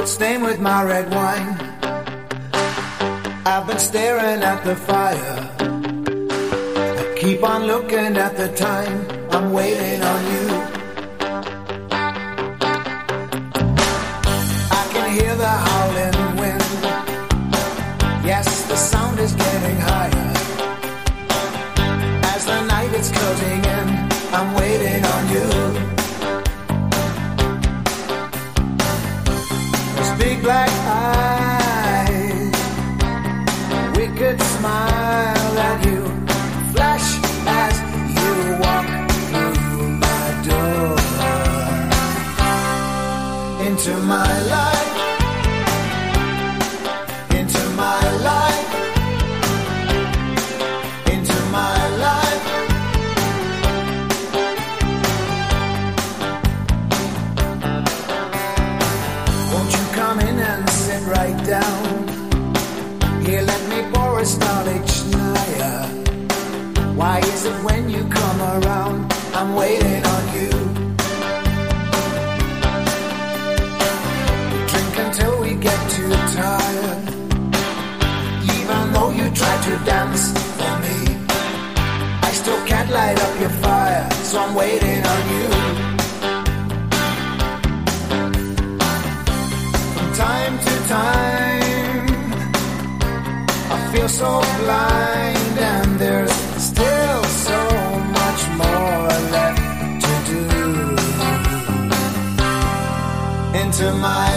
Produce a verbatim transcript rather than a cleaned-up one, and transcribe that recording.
Stained with my red wine, I've been staring at the fire. I keep on looking at the time, I'm waiting on you. I can hear the howling wind, yes, the sound is getting higher. As the night is closing in, I'm waiting on you. Big black eyes, wicked smile at you, flash as you walk through my door. Into my life, into my life, into my life. Come in and sit right down. Here, let me pour a Stalichnaya. Why is it when you come around, I'm waiting on you? We drink until we get too tired. Even though you try to dance for me, I still can't light up your fire, so I'm waiting on you. Time to time, I feel so blind, and there's still so much more left to do. Into my